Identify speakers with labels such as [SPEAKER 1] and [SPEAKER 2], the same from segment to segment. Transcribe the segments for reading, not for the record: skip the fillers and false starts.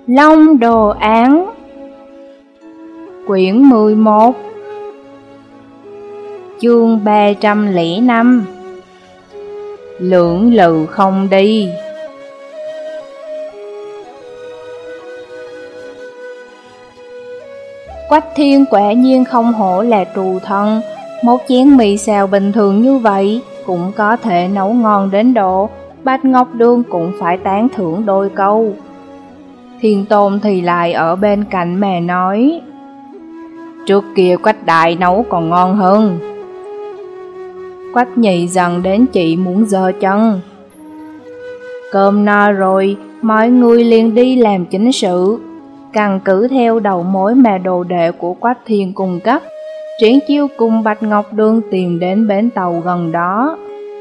[SPEAKER 1] Long Đồ Án. Quyển 11, chương 305. Lưỡng lự không đi. Quách Thiên quả nhiên không hổ là trù thân, một chén mì xào bình thường như vậy cũng có thể nấu ngon đến độ Bạch Ngọc Đường cũng phải tán thưởng đôi câu. Thiên Tôn thì lại ở bên cạnh mà nói: trước kia Quách Đại nấu còn ngon hơn. Quách Nhị dần đến chị muốn giơ chân. Cơm no rồi, mọi người liền đi làm chính sự. Căn cứ theo đầu mối mà đồ đệ của Quách Thiên cung cấp, Triển Chiêu cùng Bạch Ngọc Đường tìm đến bến tàu gần đó.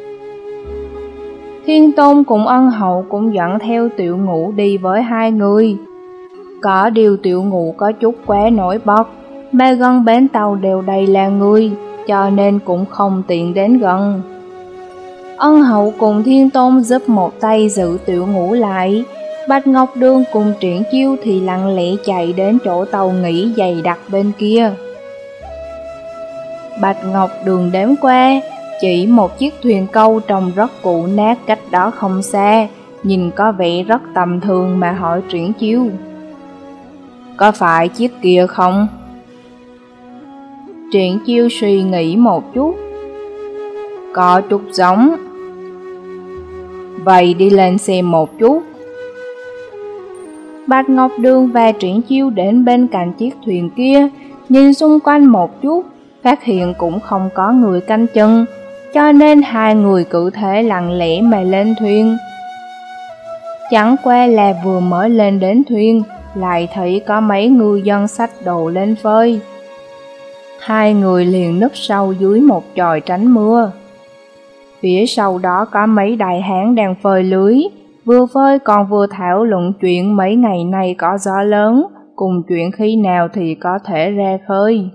[SPEAKER 1] Thiên Tôn cùng Ân Hậu cũng dẫn theo Tiểu Ngũ đi với hai người. Có điều Tiểu Ngũ có chút quá nổi bật, mà gần bến tàu đều đầy là người, cho nên cũng không tiện đến gần. Ân Hậu cùng Thiên Tôn giúp một tay giữ Tiểu Ngũ lại. Bạch Ngọc Đường cùng Triển Chiêu thì lặng lẽ chạy đến chỗ tàu nghỉ dày đặc bên kia. Bạch Ngọc Đường đếm qua, chỉ một chiếc thuyền câu trông rất cũ nát cách đó không xa, nhìn có vẻ rất tầm thường mà hỏi Triển Chiêu: có phải chiếc kia không? Triển Chiêu suy nghĩ một chút: có chút giống. Vậy đi lên xem một chút. Bạch Ngọc Đường và Triển Chiêu đến bên cạnh chiếc thuyền kia, nhìn xung quanh một chút, phát hiện cũng không có người canh chừng, cho nên hai người cứ thế lặng lẽ mà lên thuyền. Chẳng qua là vừa mới lên đến thuyền, lại thấy có mấy ngư dân xách đồ lên phơi. Hai người liền núp sâu dưới một chòi tránh mưa. Phía sau đó có mấy đại hán đang phơi lưới, vừa phơi còn vừa thảo luận chuyện mấy ngày nay có gió lớn, cùng chuyện khi nào thì có thể ra khơi.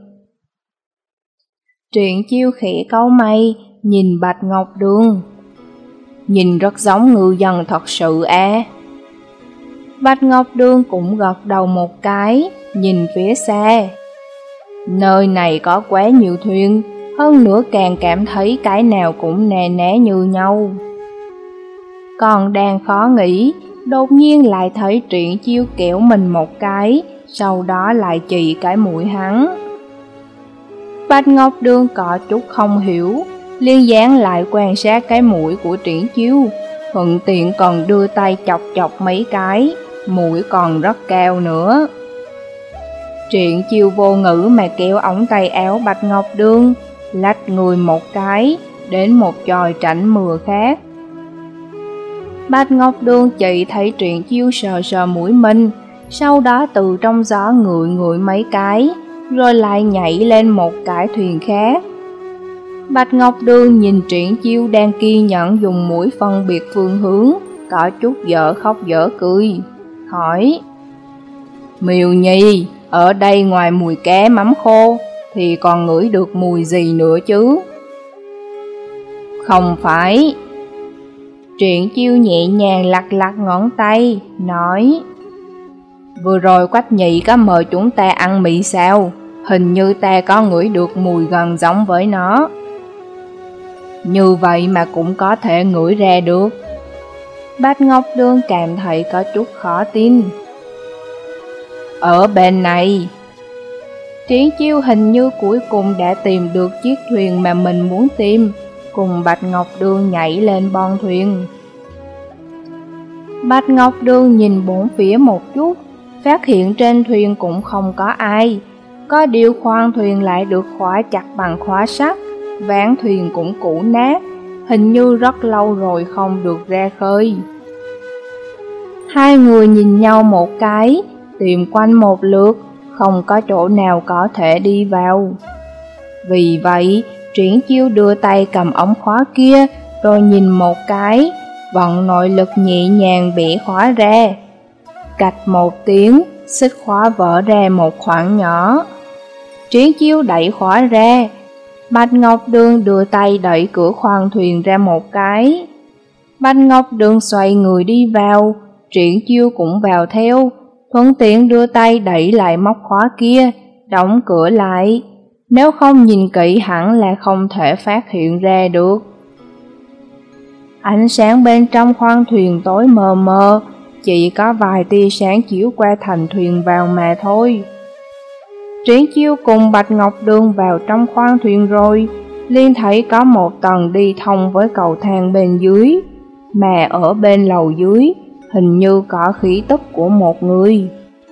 [SPEAKER 1] Triển Chiêu khẽ cau mày, nhìn Bạch Ngọc Đường: nhìn rất giống ngư dân thật sự à. Bạch Ngọc Đường cũng gật đầu một cái, nhìn phía xa. Nơi này có quá nhiều thuyền, hơn nữa càng cảm thấy cái nào cũng nề né như nhau. Còn đang khó nghĩ, đột nhiên lại thấy Triển Chiêu kéo mình một cái, sau đó lại chỉ cái mũi hắn. Bạch Ngọc Đường có chút không hiểu, liền dán lại quan sát cái mũi của Triển Chiêu, thuận tiện còn đưa tay chọc chọc mấy cái, mũi còn rất cao nữa. Triển Chiêu vô ngữ mà kéo ống tay áo Bạch Ngọc Đường, lách người một cái, đến một chòi tránh mưa khác. Bạch Ngọc Đường chỉ thấy Triển Chiêu sờ sờ mũi mình, sau đó từ trong gió ngửi ngửi mấy cái, rồi lại nhảy lên một cái thuyền khác. Bạch Ngọc Đường nhìn Triển Chiêu đang kiên nhẫn dùng mũi phân biệt phương hướng, có chút dở khóc dở cười, hỏi: Miêu Nhi, ở đây ngoài mùi cá mắm khô, thì còn ngửi được mùi gì nữa chứ? Không phải. Triển Chiêu nhẹ nhàng lặt lặt ngón tay, nói: vừa rồi Quách Nhị có mời chúng ta ăn mì xào, hình như ta có ngửi được mùi gần giống với nó. Như vậy mà cũng có thể ngửi ra được. Bạch Ngọc Đường cảm thấy có chút khó tin. Ở bên này. Triển Chiêu hình như cuối cùng đã tìm được chiếc thuyền mà mình muốn tìm, cùng Bạch Ngọc Đường nhảy lên bon thuyền. Bạch Ngọc Đường nhìn bốn phía một chút, phát hiện trên thuyền cũng không có ai. Có điều khoang thuyền lại được khóa chặt bằng khóa sắt, ván thuyền cũng cũ nát, hình như rất lâu rồi không được ra khơi. Hai người nhìn nhau một cái, tìm quanh một lượt, không có chỗ nào có thể đi vào. Vì vậy, Triển Chiêu đưa tay cầm ống khóa kia, rồi nhìn một cái, vận nội lực nhẹ nhàng bẻ khóa ra. Cạch một tiếng, xích khóa vỡ ra một khoảng nhỏ. Triển Chiêu đẩy khóa ra, Bạch Ngọc Đường đưa tay đẩy cửa khoang thuyền ra một cái. Bạch Ngọc Đường xoay người đi vào, Triển Chiêu cũng vào theo, thuận tiện đưa tay đẩy lại móc khóa kia, đóng cửa lại. Nếu không nhìn kỹ hẳn là không thể phát hiện ra được. Ánh sáng bên trong khoang thuyền tối mờ mờ, chỉ có vài tia sáng chiếu qua thành thuyền vào mà thôi. Triển Chiêu cùng Bạch Ngọc Đường vào trong khoang thuyền rồi, liền thấy có một tầng đi thông với cầu thang bên dưới, mà ở bên lầu dưới hình như có khí tức của một người.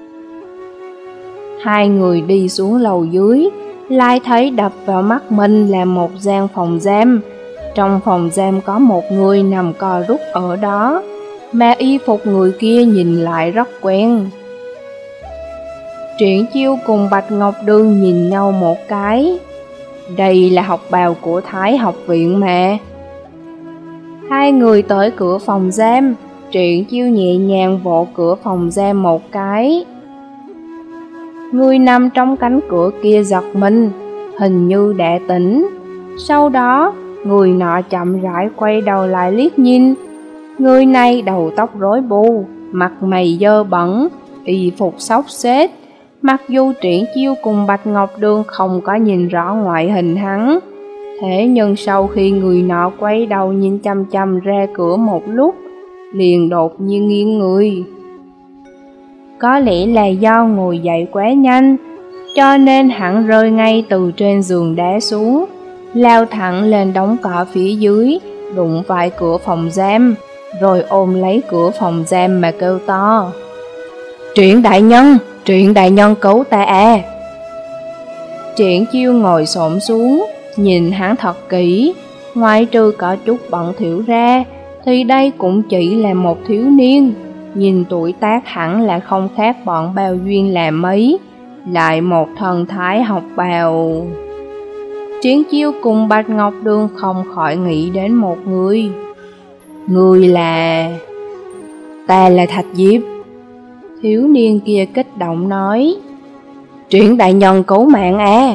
[SPEAKER 1] Hai người đi xuống lầu dưới, lại thấy đập vào mắt mình là một gian phòng giam. Trong phòng giam có một người nằm co rút ở đó, mà y phục người kia nhìn lại rất quen. Triển Chiêu cùng Bạch Ngọc Đường nhìn nhau một cái. Đây là học bào của Thái học viện mà. Hai người tới cửa phòng giam, Triển Chiêu nhẹ nhàng vỗ cửa phòng giam một cái. Người nằm trong cánh cửa kia giật mình, hình như đã tỉnh. Sau đó, người nọ chậm rãi quay đầu lại liếc nhìn. Người này đầu tóc rối bù, mặt mày dơ bẩn, y phục xốc xếch. Mặc dù Triển Chiêu cùng Bạch Ngọc Đường không có nhìn rõ ngoại hình hắn, thế nhưng sau khi người nọ quay đầu nhìn chăm chăm ra cửa một lúc, liền đột nhiên nghiêng người. Có lẽ là do ngồi dậy quá nhanh, cho nên hắn rơi ngay từ trên giường đá xuống, lao thẳng lên đống cỏ phía dưới, đụng phải cửa phòng giam, rồi ôm lấy cửa phòng giam mà kêu to. Triển đại nhân cứu ta à! Triển Chiêu ngồi xổm xuống, nhìn hắn thật kỹ, ngoại trừ có chút bận thỉu ra, thì đây cũng chỉ là một thiếu niên, nhìn tuổi tác hẳn là không khác bọn Bao Duyên là mấy, lại một thần thái học bào. Triển Chiêu cùng Bạch Ngọc Đường không khỏi nghĩ đến một người. Người là... Ta là Thạch Diệp. Thiếu niên kia kích động nói. Triển đại nhân cứu mạng à!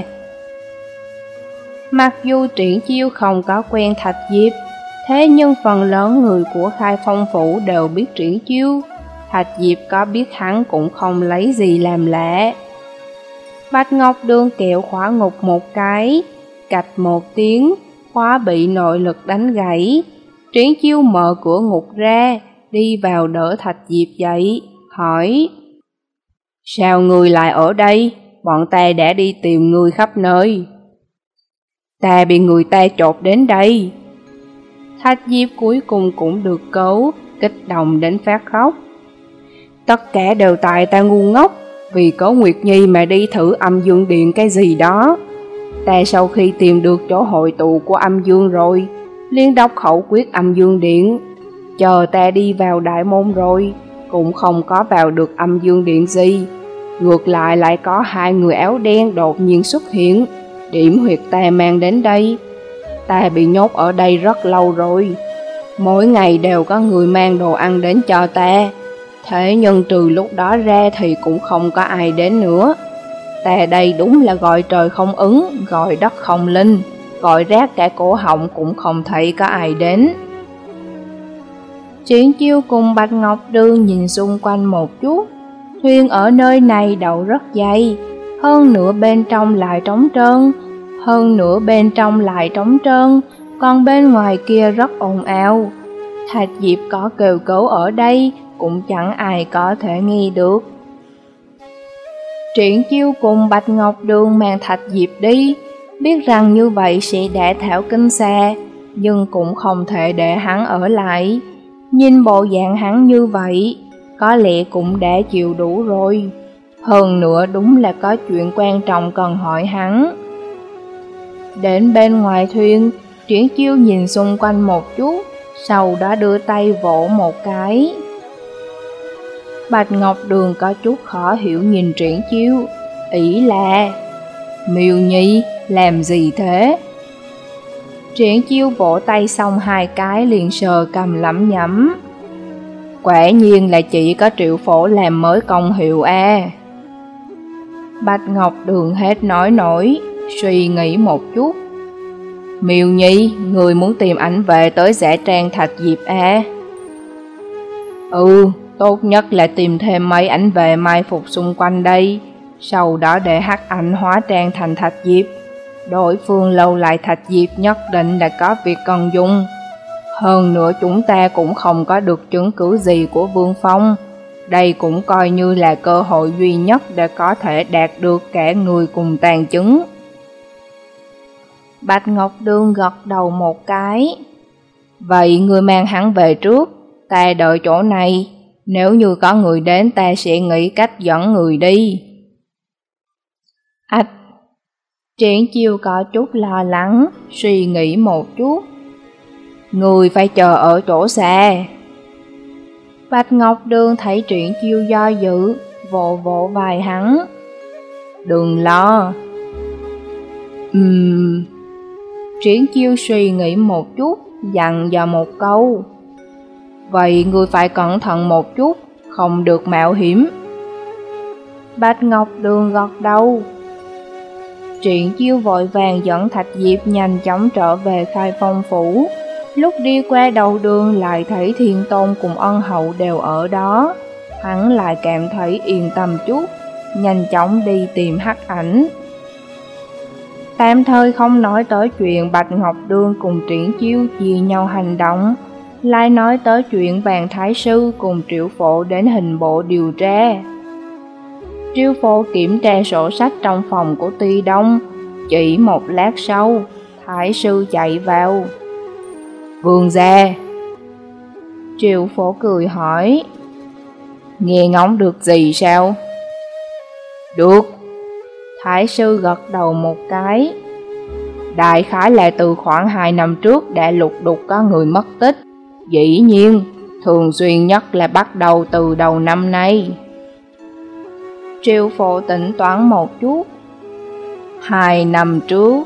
[SPEAKER 1] Mặc dù Triển Chiêu không có quen Thạch Diệp, thế nhưng phần lớn người của Khai Phong Phủ đều biết Triển Chiêu. Thạch Diệp có biết hắn cũng không lấy gì làm lạ. Bạch Ngọc Đường kẹo khóa ngục một cái, cạch một tiếng, khóa bị nội lực đánh gãy. Triển Chiêu mở cửa ngục ra, đi vào đỡ Thạch Diệp dậy, hỏi. Sao người lại ở đây? Bọn ta đã đi tìm người khắp nơi. Ta bị người ta chộp đến đây. Thạch Diệp cuối cùng cũng được cứu, kích động đến phát khóc. Tất cả đều tại ta ngu ngốc, vì có Nguyệt Nhi mà đi thử âm dương điện cái gì đó. Ta sau khi tìm được chỗ hội tụ của âm dương rồi, liên đọc khẩu quyết âm dương điện. Chờ ta đi vào đại môn rồi, cũng không có vào được âm dương điện gì. Ngược lại có hai người áo đen đột nhiên xuất hiện, điểm huyệt ta mang đến đây. Ta bị nhốt ở đây rất lâu rồi, mỗi ngày đều có người mang đồ ăn đến cho ta. Thế nhưng trừ lúc đó ra thì cũng không có ai đến nữa. Ta đây đúng là gọi trời không ứng, gọi đất không linh, gọi rác cả cổ họng cũng không thấy có ai đến. Triển Chiêu cùng Bạch Ngọc Đường nhìn xung quanh một chút. Thuyền ở nơi này đậu rất dày, hơn nữa bên trong lại trống trơn, còn bên ngoài kia rất ồn ào. Thạch Diệp có kêu cứu ở đây cũng chẳng ai có thể nghe được. Triển Chiêu cùng Bạch Ngọc Đường mang Thạch Diệp đi, biết rằng như vậy sẽ đã thảo kinh xa, nhưng cũng không thể để hắn ở lại. Nhìn bộ dạng hắn như vậy, có lẽ cũng đã chịu đủ rồi. Hơn nữa đúng là có chuyện quan trọng cần hỏi hắn. Đến bên ngoài thuyền, Triển Chiêu nhìn xung quanh một chút, sau đó đưa tay vỗ một cái. Bạch Ngọc Đường có chút khó hiểu nhìn Triển Chiêu, ý là Miêu Nhi, làm gì thế? Triển Chiêu vỗ tay xong hai cái liền sờ cầm lẩm nhẩm. Quả nhiên là chỉ có Triệu Phổ làm mới công hiệu à. Bạch Ngọc Đường hết nói nổi, suy nghĩ một chút. Miêu Nhi, người muốn tìm ảnh về tới giả trang Thạch Diệp à? Ừ, Tốt nhất là tìm thêm mấy ảnh vệ mai phục xung quanh đây, sau đó để hắc ảnh hóa trang thành Thạch Diệp. Đối phương lâu lại Thạch Diệp nhất định là có việc cần dùng. Hơn nữa chúng ta cũng không có được chứng cứ gì của Vương Phong. Đây cũng coi như là cơ hội duy nhất để có thể đạt được cả người cùng tàn chứng. Bạch Ngọc Đường gật đầu một cái. Vậy người mang hắn về trước, ta đợi chỗ này. Nếu như có người đến ta sẽ nghĩ cách dẫn người đi. Ách! Triển Chiêu có chút lo lắng, suy nghĩ một chút. Người phải chờ ở chỗ xa. Bạch Ngọc Đường thấy Triển Chiêu do dự, vỗ vỗ vai hắn. Đừng lo. Triển Chiêu suy nghĩ một chút, dặn dò một câu. Vậy người phải cẩn thận một chút, không được mạo hiểm. Bạch Ngọc Đường gật đầu. Triển Chiêu vội vàng dẫn Thạch Diệp nhanh chóng trở về Khai Phong Phủ. Lúc đi qua đầu đường lại thấy Thiên Tôn cùng Ân Hậu đều ở đó. Hắn lại cảm thấy yên tâm chút, nhanh chóng đi tìm hắc ảnh. Tạm thời không nói tới chuyện Bạch Ngọc Đường cùng Triển Chiêu chia nhau hành động, lại nói tới chuyện Bàn Thái Sư cùng Triệu Phổ đến hình bộ điều tra. Triệu Phổ kiểm tra sổ sách trong phòng của Ti Đông, chỉ một lát sau, Thái Sư chạy vào. Vương gia. Triệu Phổ cười hỏi. Nghe ngóng được gì sao? Được. Thái Sư gật đầu một cái. Đại khái là từ khoảng 2 năm trước đã lục đục có người mất tích. Dĩ nhiên, thường xuyên nhất là bắt đầu từ đầu năm nay. Triệu Phổ tính toán một chút. 2 năm trước.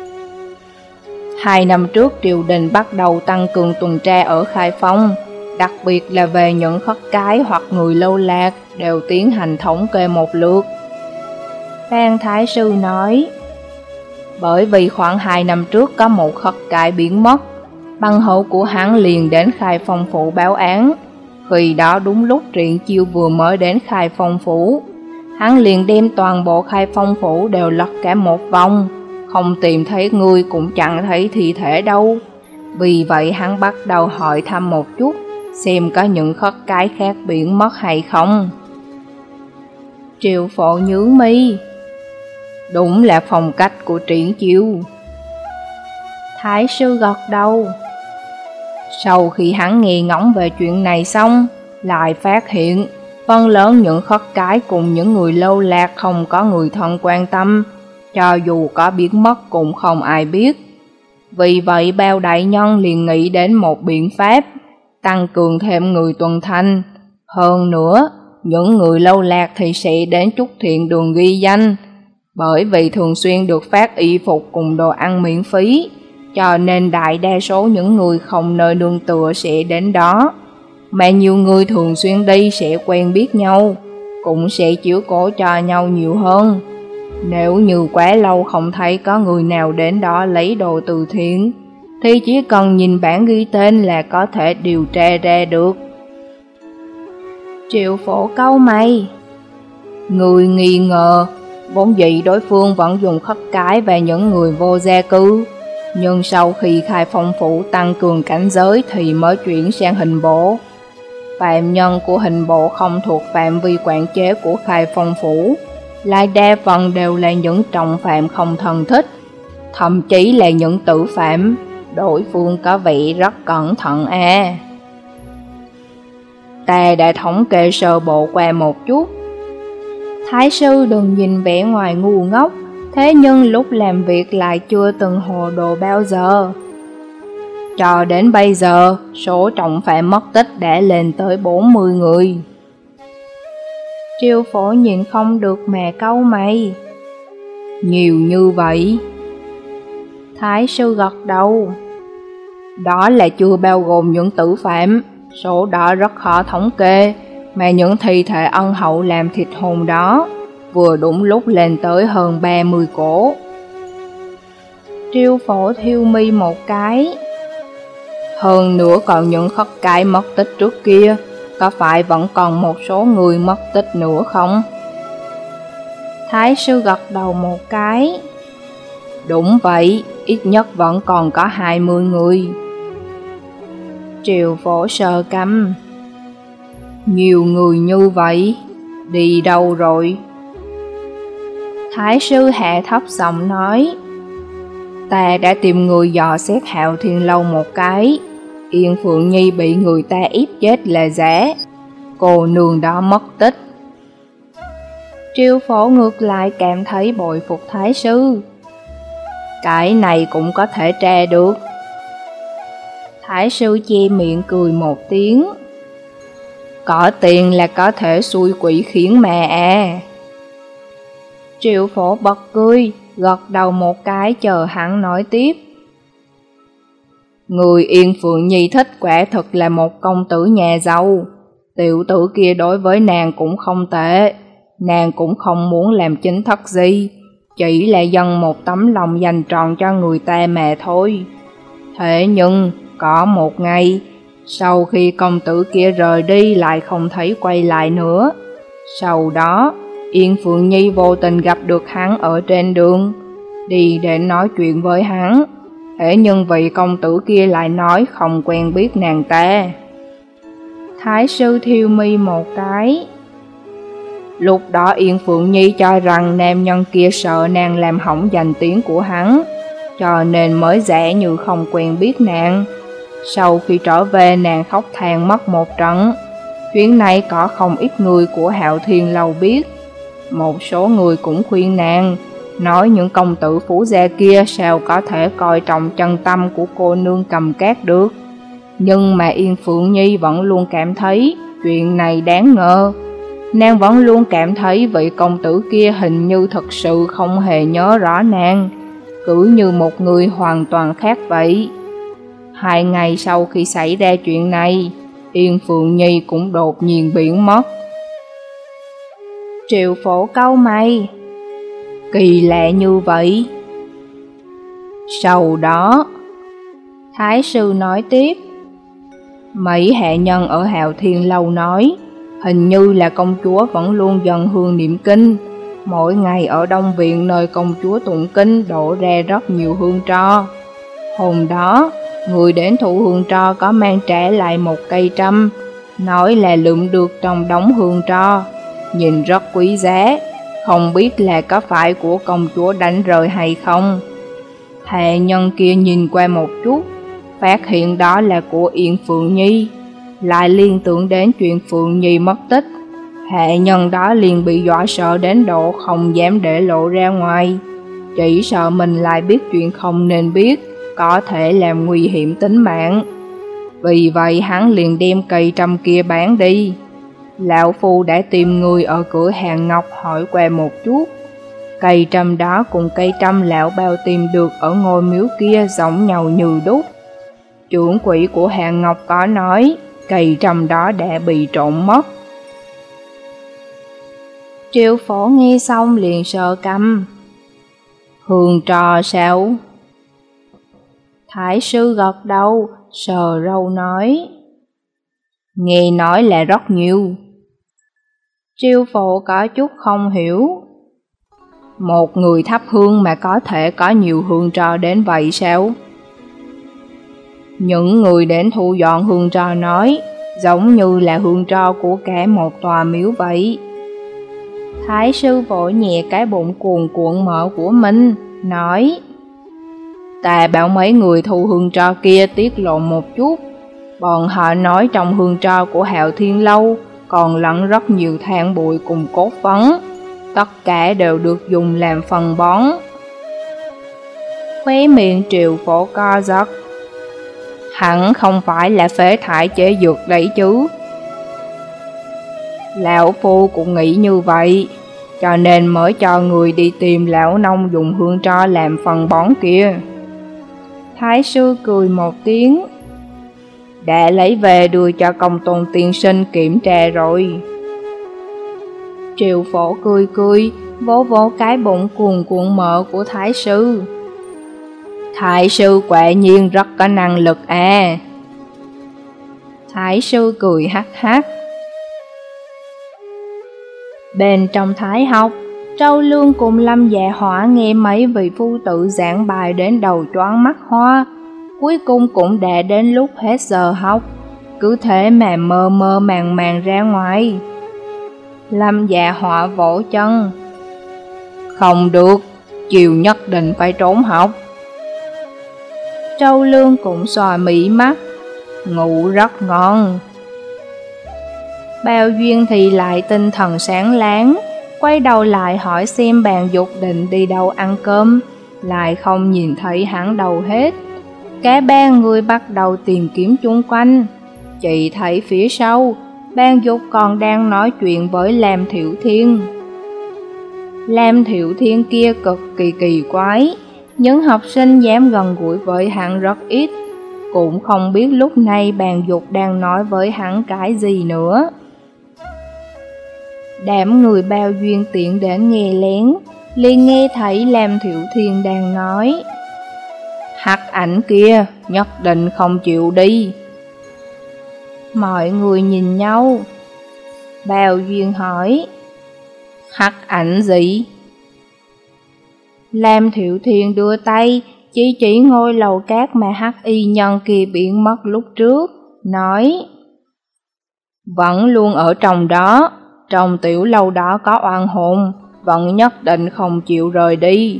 [SPEAKER 1] 2 năm trước triều đình bắt đầu tăng cường tuần tra ở Khai Phong, đặc biệt là về những khất cái hoặc người lâu lạc đều tiến hành thống kê một lượt. Bàn Thái Sư nói, bởi vì khoảng 2 năm trước có một khất cái biến mất, băng hữu của hắn liền đến Khai Phong Phủ báo án. Khi đó đúng lúc Triển Chiêu vừa mới đến Khai Phong Phủ, hắn liền đem toàn bộ Khai Phong Phủ đều lật cả một vòng, không tìm thấy người cũng chẳng thấy thi thể đâu. Vì vậy hắn bắt đầu hỏi thăm một chút, xem có những khất cái khác biến mất hay không. Triệu Phổ nhíu mi. Đúng là phong cách của Triển Chiêu. Thái Sư gật đầu. Sau khi hắn nghe ngóng về chuyện này xong, lại phát hiện phần lớn những khất cái cùng những người lâu lạc không có người thân quan tâm, cho dù có biến mất cũng không ai biết. Vì vậy Bao đại nhân liền nghĩ đến một biện pháp, tăng cường thêm người tuần thanh. Hơn nữa, những người lâu lạc thì sẽ đến Trúc Thiện Đường ghi danh, bởi vì thường xuyên được phát y phục cùng đồ ăn miễn phí, cho nên đại đa số những người không nơi nương tựa sẽ đến đó. Mà nhiều người thường xuyên đi sẽ quen biết nhau, cũng sẽ chiếu cố cho nhau nhiều hơn. Nếu như quá lâu không thấy có người nào đến đó lấy đồ từ thiện, thì chỉ cần nhìn bảng ghi tên là có thể điều tra ra được. Triệu Phổ cau mày. Người nghi ngờ, vốn dĩ đối phương vẫn dùng khất cái và những người vô gia cư, nhưng sau khi Khai Phong Phủ tăng cường cảnh giới thì mới chuyển sang hình bộ. Phạm nhân của hình bộ không thuộc phạm vi quản chế của Khai Phong Phủ, lại đa phần đều là những trọng phạm không thân thích, thậm chí là những tử phạm. Đối phương có vẻ rất cẩn thận à. Ta đã thống kê sơ bộ qua một chút. Thái Sư đừng nhìn vẻ ngoài ngu ngốc, thế nhưng lúc làm việc lại chưa từng hồ đồ bao giờ. Cho đến bây giờ, số trọng phạm mất tích đã lên tới 40 người. Triệu Phổ nhìn không được mà cau mày. Nhiều như vậy? Thái Sư gật đầu. Đó là chưa bao gồm những tử phạm, số đó rất khó thống kê, mà những thi thể ân hậu làm thịt hồn đó vừa đúng lúc lên tới hơn 30 cổ. Triệu Phổ thiêu mi một cái. Hơn nữa còn những khất cái mất tích trước kia, có phải vẫn còn một số người mất tích nữa không? Thái sư gật đầu một cái. Đúng vậy, ít nhất vẫn còn có 20 người. Triệu Phổ sờ cằm. Nhiều người như vậy, đi đâu rồi? Thái sư hạ thấp giọng nói. Ta đã tìm người dò xét Hạo Thiên Lâu một cái. Yên Phượng Nhi bị người ta ép chết là giả. Cô nương đó mất tích. Triệu Phổ ngược lại cảm thấy bội phục Thái sư. Cái này cũng có thể tra được. Thái sư che miệng cười một tiếng. Có tiền là có thể xui quỷ khiến mà à. Triệu Phổ bật cười, gật đầu một cái chờ hắn nói tiếp. Người Yên Phượng Nhi thích quả thực là một công tử nhà giàu. Tiểu tử kia đối với nàng cũng không tệ. Nàng cũng không muốn làm chính thất gì, chỉ là dâng một tấm lòng dành trọn cho người ta mà thôi. Thế nhưng, có một ngày, sau khi công tử kia rời đi lại không thấy quay lại nữa. Sau đó, Yên Phượng Nhi vô tình gặp được hắn ở trên đường, đi để nói chuyện với hắn. Thế nhưng vị công tử kia lại nói không quen biết nàng ta. Thái sư thiêu mi một cái. Lúc đó Yên Phượng Nhi cho rằng nam nhân kia sợ nàng làm hỏng danh tiếng của hắn, cho nên mới giả như không quen biết nàng. Sau khi trở về nàng khóc than mất một trận. Chuyện này có không ít người của Hạo Thiên Lâu biết. Một số người cũng khuyên nàng, nói những công tử phú gia kia sao có thể coi trọng chân tâm của cô nương Cầm Cát được. Nhưng mà Yên Phượng Nhi vẫn luôn cảm thấy chuyện này đáng ngờ. Nàng vẫn luôn cảm thấy vị công tử kia hình như thật sự không hề nhớ rõ nàng, cứ như một người hoàn toàn khác vậy. 2 ngày sau khi xảy ra chuyện này, Yên Phượng Nhi cũng đột nhiên biến mất. Triệu Phổ cau mày. Kỳ lạ như vậy. Sau đó, Thái sư nói tiếp. Mấy hạ nhân ở Hạo Thiên Lâu nói, hình như là công chúa vẫn luôn dần hương niệm kinh. Mỗi ngày ở Đông Viện nơi công chúa tụng kinh đổ ra rất nhiều hương tro. Hôm đó, người đến thu hương tro có mang trả lại một cây trâm, nói là lượm được trong đống hương tro, nhìn rất quý giá, không biết là có phải của công chúa đánh rơi hay không. Hạ nhân kia nhìn qua một chút, phát hiện đó là của Yên Phượng Nhi, lại liên tưởng đến chuyện Phượng Nhi mất tích. Hạ nhân đó liền bị dọa sợ đến độ không dám để lộ ra ngoài, chỉ sợ mình lại biết chuyện không nên biết, có thể làm nguy hiểm tính mạng. Vì vậy hắn liền đem cây trâm kia bán đi. Lão phu đã tìm người ở cửa hàng ngọc hỏi qua một chút. Cây trâm đó cùng cây trâm lão bao tìm được ở ngôi miếu kia giống nhau như đúc. Trưởng quỹ của hàng ngọc có nói cây trâm đó đã bị trộm mất. Triệu Phổ nghe xong liền sờ cằm. Hương trò sao? Thái sư gật đầu, sờ râu nói. Nghe nói là rất nhiều. Triệu Phổ có chút không hiểu. Một người thắp hương mà có thể có nhiều hương trò đến vậy sao? Những người đến thu dọn hương trò nói, giống như là hương trò của cả một tòa miếu vậy. Thái sư vỗ nhẹ cái bụng cuồn cuộn mỡ của mình, nói. Ta bảo mấy người thu hương tro kia tiết lộ một chút. Bọn họ nói trong hương tro của Hạo Thiên Lâu còn lẫn rất nhiều than bụi cùng cốt phấn. Tất cả đều được dùng làm phân bón. Khóe miệng Triệu Phổ co giật. Hẳn không phải là phế thải chế dược đấy chứ. Lão phu cũng nghĩ như vậy, cho nên mới cho người đi tìm lão nông dùng hương tro làm phân bón kia. Thái sư cười một tiếng. Đã lấy về đưa cho Công Tôn tiên sinh kiểm tra rồi. Triệu Phổ cười cười, vỗ vỗ cái bụng cuồn cuộn mỡ của Thái sư. Thái sư quả nhiên rất có năng lực à. Thái sư cười hắc hắc. Bên trong thái học, Trâu Lương cùng Lâm Dạ Hỏa nghe mấy vị phu tử giảng bài đến đầu choáng mắt hoa, cuối cùng cũng đã đến lúc hết giờ học, cứ thế mà mơ mơ màng màng ra ngoài. Lâm Dạ Hỏa vỗ chân. Không được, chiều nhất định phải trốn học. Trâu Lương cũng xòa mí mắt, ngủ rất ngon. Bao Duyên thì lại tinh thần sáng láng, quay đầu lại hỏi xem Bàn Dục định đi đâu ăn cơm, lại không nhìn thấy hắn đâu hết. Cả ba người bắt đầu tìm kiếm chung quanh, chỉ thấy phía sau, Bàn Dục còn đang nói chuyện với Lam Thiệu Thiên. Lam Thiệu Thiên kia cực kỳ kỳ quái, những học sinh dám gần gũi với hắn rất ít, cũng không biết lúc này Bàn Dục đang nói với hắn cái gì nữa. Đám người Bao Duyên tiện đến nghe lén, liền nghe thấy Lam Thiệu Thiên đang nói: Hắc ảnh kia nhất định không chịu đi. Mọi người nhìn nhau. Bao Duyên hỏi: Hắc ảnh gì? Lam Thiệu Thiên đưa tay chỉ ngôi lầu cát mà hắc y nhân kia biến mất lúc trước, nói: Vẫn luôn ở trong đó, trong tiểu lâu đó có oan hồn, vẫn nhất định không chịu rời đi.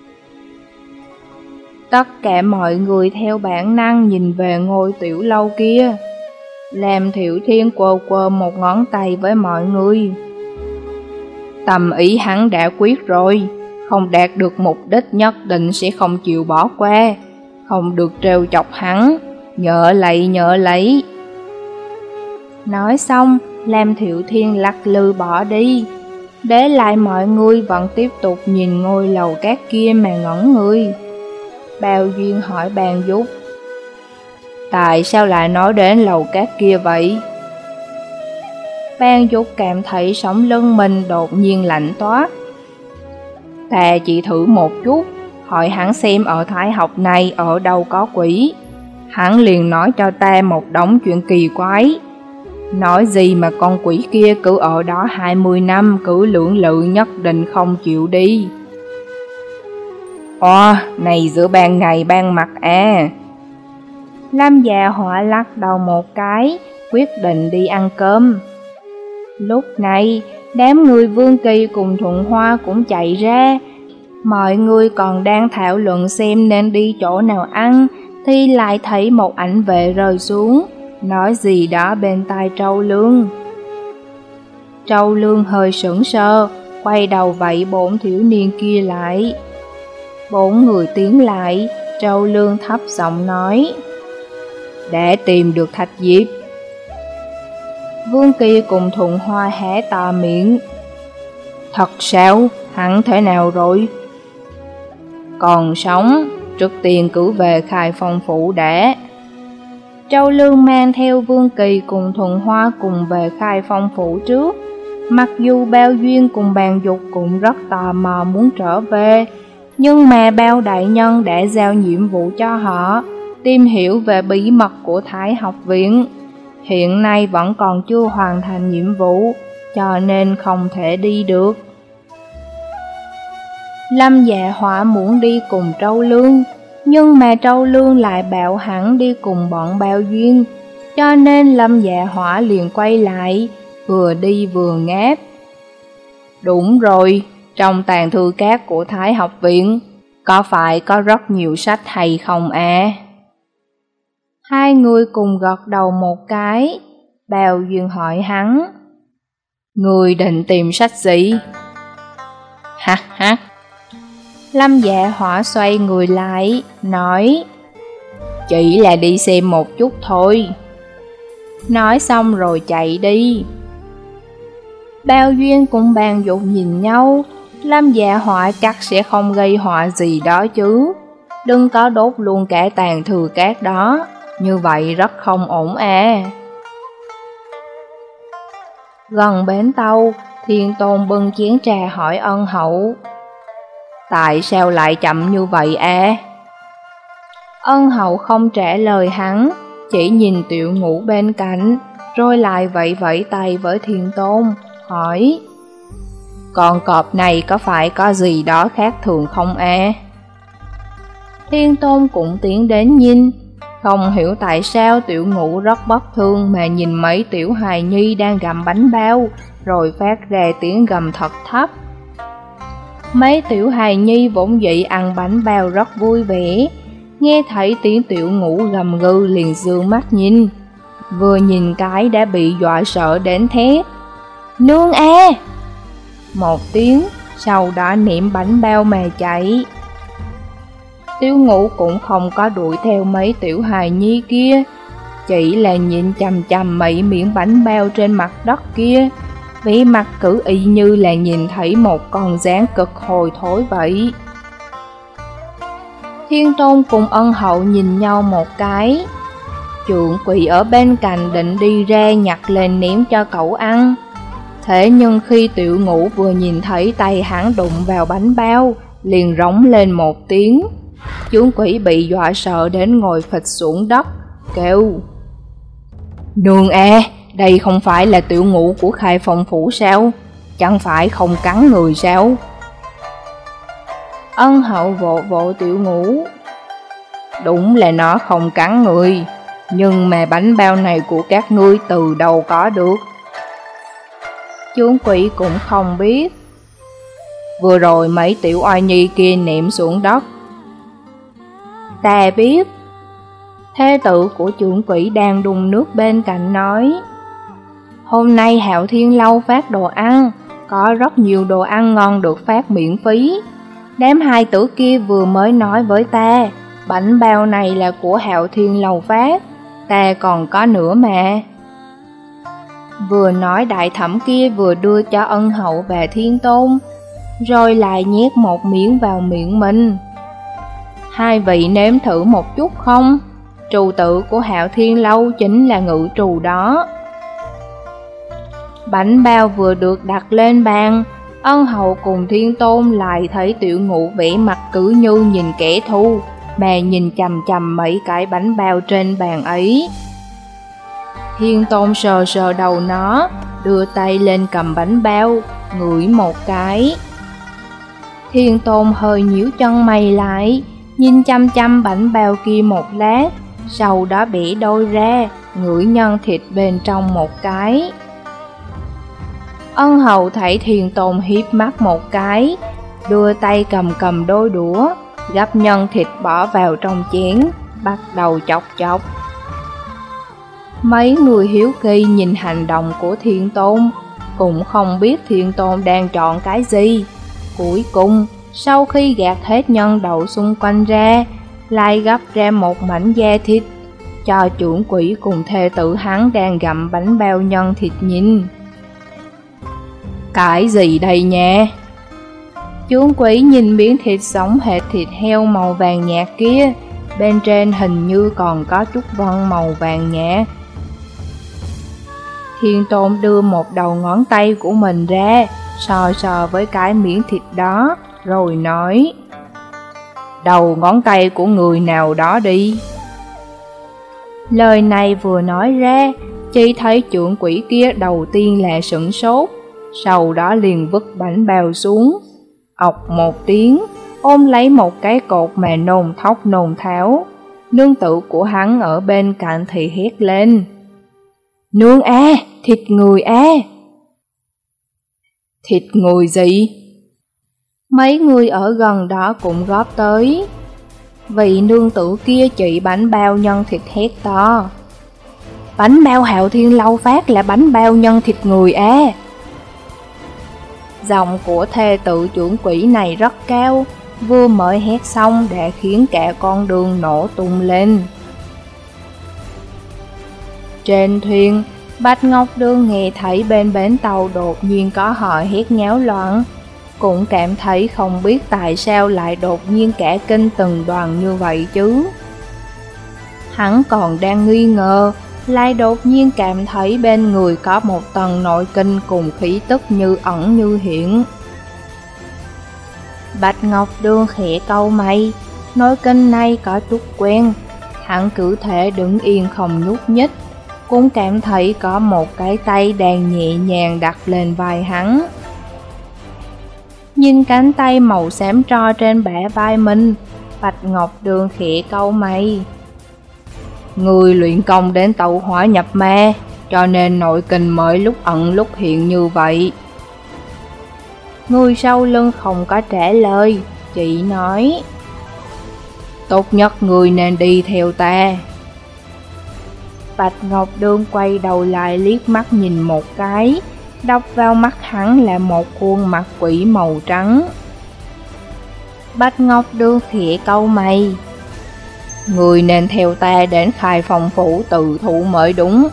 [SPEAKER 1] Tất cả mọi người theo bản năng nhìn về ngôi tiểu lâu kia. Lam Thiệu Thiên quơ một ngón tay với mọi người. Tâm ý hắn đã quyết rồi, không đạt được mục đích nhất định sẽ không chịu bỏ qua, không được trêu chọc hắn, nhớ lấy. Nói xong, Lam Thiệu Thiên lắc lư bỏ đi, để lại mọi người vẫn tiếp tục nhìn ngôi lầu cát kia mà ngẩn người. Bao Duyên hỏi Bàn Dục: Tại sao lại nói đến lầu cát kia vậy? Bàn Dục cảm thấy sống lưng mình đột nhiên lạnh toát. Ta chỉ thử một chút, hỏi hắn xem ở thái học này ở đâu có quỷ. Hắn liền nói cho ta một đống chuyện kỳ quái. Nói gì mà con quỷ kia cứ ở đó 20 năm, cứ lưỡng lự nhất định không chịu đi. Này giữa ban ngày ban mặt à. Lâm Dạ Hỏa lắc đầu một cái, quyết định đi ăn cơm. Lúc này, đám người Vương Kỳ cùng Thuận Hoa cũng chạy ra. Mọi người còn đang thảo luận xem nên đi chỗ nào ăn, thì lại thấy một ảnh vệ rơi xuống, nói gì đó bên tai Trâu Lương. Trâu Lương hơi sững sờ, quay đầu vẫy 4 thiếu niên kia lại. 4 người tiến lại, Trâu Lương thấp giọng nói: Để tìm được Thạch Diệp. Vương Kỳ cùng Thuận Hoa hé to miệng. Thật sao? Hắn thế nào rồi? Còn sống, trước tiên cứ về Khai Phong phủ đã. Trâu Lương mang theo Vương Kỳ cùng Thuận Hoa cùng về Khai Phong phủ trước. Mặc dù Bao Duyên cùng Bàn Dục cũng rất tò mò muốn trở về, nhưng mà Bao đại nhân đã giao nhiệm vụ cho họ tìm hiểu về bí mật của Thái học viện. Hiện nay vẫn còn chưa hoàn thành nhiệm vụ, cho nên không thể đi được. Lâm Dạ Hỏa muốn đi cùng Trâu Lương, nhưng mà Trâu Lương lại bảo hắn đi cùng bọn Bao Duyên, cho nên Lâm Dạ Hỏa liền quay lại, vừa đi vừa ngáp. Đúng rồi, trong tàng thư cát của Thái học viện, có phải có rất nhiều sách hay không à? Hai người cùng gật đầu một cái. Bao Duyên hỏi hắn: Người định tìm sách gì? Ha. Lâm Dạ Hỏa xoay người lại, nói: Chỉ là đi xem một chút thôi. Nói xong rồi chạy đi. Bao Duyên cùng Bàn Dục nhìn nhau. Lâm Dạ Hỏa chắc sẽ không gây họa gì đó chứ. Đừng có đốt luôn cả tàn thư cát đó, như vậy rất không ổn à. Gần bến tàu, Thiên Tôn bưng chén trà hỏi Ân Hậu: Tại sao lại chậm như vậy à? Ân Hậu không trả lời hắn, chỉ nhìn Tiểu Ngũ bên cạnh, rồi lại vẫy tay với Thiên Tôn, hỏi: con cọp này có phải có gì đó khác thường không à? Thiên Tôn cũng tiến đến nhìn, không hiểu tại sao Tiểu Ngũ rất bất thường mà nhìn mấy tiểu hài nhi đang gặm bánh bao, rồi phát ra tiếng gầm thật thấp. Mấy tiểu hài nhi vốn dĩ ăn bánh bao rất vui vẻ, nghe thấy tiếng Tiểu Ngũ gầm gừ liền dương mắt nhìn, vừa nhìn cái đã bị dọa sợ đến thét: "Nương a!" Một tiếng, sau đó ném bánh bao mà chạy. Tiểu Ngũ cũng không có đuổi theo mấy tiểu hài nhi kia, chỉ là nhìn chằm chằm mấy miếng bánh bao trên mặt đất kia, vẻ mặt cứ y như là nhìn thấy một con gián cực hồi thối vậy. Thiên Tôn cùng Ân Hậu nhìn nhau một cái. Trượng Quỷ ở bên cạnh định đi ra nhặt lên ném cho cậu ăn. Thế nhưng khi Tiểu Ngũ vừa nhìn thấy tay hắn đụng vào bánh bao, liền rống lên một tiếng. Trượng Quỷ bị dọa sợ đến ngồi phịch xuống đất, kêu: "Nương à, đây không phải là Tiểu Ngũ của Khai Phong Phủ sao? Chẳng phải không cắn người sao?" Ân Hậu vỗ vỗ Tiểu Ngũ: "Đúng là nó không cắn người, nhưng mà bánh bao này của các ngươi từ đâu có được?" Trượng Quỷ cũng không biết. "Vừa rồi mấy tiểu oai nhi kia ném xuống đất." "Ta biết." Thê tử của Trượng Quỷ đang đun nước bên cạnh nói: "Hôm nay Hạo Thiên Lâu phát đồ ăn, có rất nhiều đồ ăn ngon được phát miễn phí. Đám hài tử kia vừa mới nói với ta, bánh bao này là của Hạo Thiên Lâu phát, ta còn có nữa mà." Vừa nói đại thẩm kia vừa đưa cho Ân Hậu và Thiên Tôn, rồi lại nhét một miếng vào miệng mình. "Hai vị nếm thử một chút không? Trù tử của Hạo Thiên Lâu chính là ngự trù đó." Bánh bao vừa được đặt lên bàn, Ân Hậu cùng Thiên Tôn lại thấy Tiểu Ngũ vẻ mặt cứ như nhìn kẻ thù, mà nhìn chằm chằm mấy cái bánh bao trên bàn ấy. Thiên Tôn sờ sờ đầu nó, đưa tay lên cầm bánh bao, ngửi một cái. Thiên Tôn hơi nhíu chân mày lại, nhìn chăm chăm bánh bao kia một lát, sau đó bẻ đôi ra, ngửi nhân thịt bên trong một cái. Ân Hậu thấy Thiên Tôn hiếp mắt một cái, đưa tay cầm đôi đũa, gắp nhân thịt bỏ vào trong chén, bắt đầu chọc chọc. Mấy người hiếu kỳ nhìn hành động của Thiên Tôn, cũng không biết Thiên Tôn đang chọn cái gì. Cuối cùng, sau khi gạt hết nhân đậu xung quanh ra, lại gấp ra một mảnh da thịt, cho Trượng Quỷ cùng thê tử hắn đang gặm bánh bao nhân thịt nhìn. "Cái gì đây nha?" Trượng Quỷ nhìn miếng thịt sống hệt thịt heo màu vàng nhạt kia, bên trên hình như còn có chút vân màu vàng nhạt. Thiên Tôn đưa một đầu ngón tay của mình ra, so so với cái miếng thịt đó, rồi nói: "Đầu ngón tay của người nào đó đi." Lời này vừa nói ra, chỉ thấy Trượng Quỷ kia đầu tiên là sửng sốt, sau đó liền vứt bánh bao xuống, ọc một tiếng, ôm lấy một cái cột mà nôn thốc nôn tháo. Nương tử của hắn ở bên cạnh thì hét lên: "Nương a, thịt người a!" "Thịt người gì?" Mấy người ở gần đó cũng góp tới. Vị nương tử kia chỉ bánh bao nhân thịt hét to: "Bánh bao Hạo Thiên Lâu phát là bánh bao nhân thịt người a!" Giọng của thê tử Trượng Quỷ này rất cao, vừa mới hét xong đã khiến cả con đường nổ tung lên. Trên thuyền, Bạch Ngọc Đường nghe thấy bên bến tàu đột nhiên có họ hét nháo loạn, cũng cảm thấy không biết tại sao lại đột nhiên cả kinh từng đoàn như vậy chứ. Hắn còn đang nghi ngờ, lại đột nhiên cảm thấy bên người có một tầng nội kinh cùng khí tức như ẩn như hiện. Bạch Ngọc Đường khẽ cau mày, nội kinh này có chút quen. Hắn cứ thể đứng yên không nhúc nhích, cũng cảm thấy có một cái tay đang nhẹ nhàng đặt lên vai hắn. Nhìn cánh tay màu xám tro trên bả vai mình, Bạch Ngọc Đường khẽ cau mày. Người luyện công đến tẩu hỏa nhập ma, cho nên nội kình mới lúc ẩn lúc hiện như vậy. Người sau lưng không có trả lời, chỉ nói: Tốt nhất người nên đi theo ta. Bạch Ngọc Đường quay đầu lại liếc mắt nhìn một cái, đập vào mắt hắn là một khuôn mặt quỷ màu trắng. Bạch Ngọc Đường khẽ cau mày. Người nên theo ta đến Khai Phong phủ tự thụ mới đúng.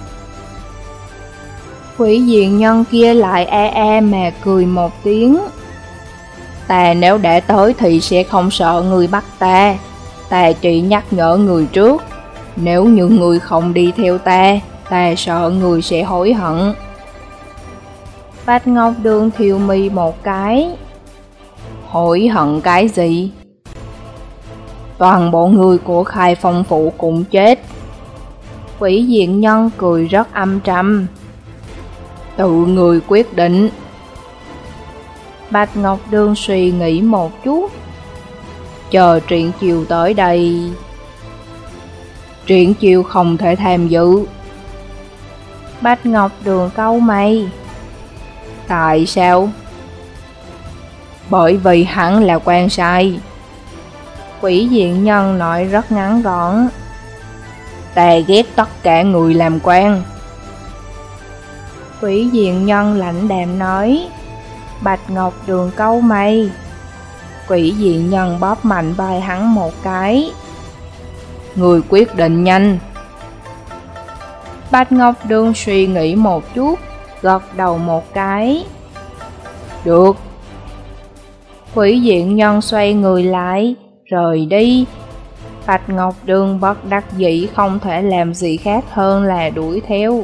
[SPEAKER 1] Quỷ diện nhân kia lại mà cười một tiếng. Ta nếu đã tới thì sẽ không sợ người bắt ta. Ta chỉ nhắc nhở người trước. Nếu như người không đi theo ta, ta sợ người sẽ hối hận. Bạch Ngọc Đường thiêu mi một cái. Hối hận cái gì? Toàn bộ người của Khai Phong phủ cũng chết. Quỷ diện nhân cười rất âm trầm. Tự người quyết định. Bạch Ngọc Đường suy nghĩ một chút. Chờ Triển Chiêu tới đây. Triển Chiêu không thể tham dự. Bạch Ngọc Đường cau mày. Tại sao? Bởi vì hắn là quan sai. Quỷ diện nhân nói rất ngắn gọn. Ta ghét tất cả người làm quan. Quỷ diện nhân lãnh đạm nói. Bạch Ngọc Đường cau mày. Quỷ diện nhân bóp mạnh vai hắn một cái. Người quyết định nhanh. Bạch Ngọc Đường suy nghĩ một chút, gật đầu một cái. Được. Quỷ diện nhân xoay người lại, rời đi. Bạch Ngọc Đường bất đắc dĩ không thể làm gì khác hơn là đuổi theo.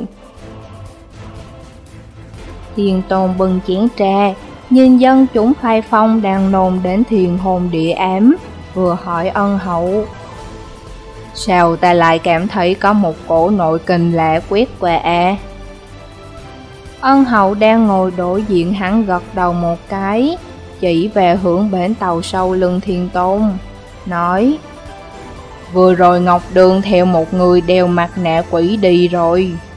[SPEAKER 1] Thiên Tôn bưng chén trà, nhìn dân chúng Khai Phong đang nôn đến thiền hồn địa ám, vừa hỏi Ân Hậu. Sao ta lại cảm thấy có một cổ nội kình lạ quét qua Ân Hậu đang ngồi đối diện hắn gật đầu một cái, chỉ về hướng bến tàu sau lưng Thiên Tôn, nói: Vừa rồi Ngọc Đường theo một người đeo mặt nạ quỷ đi rồi.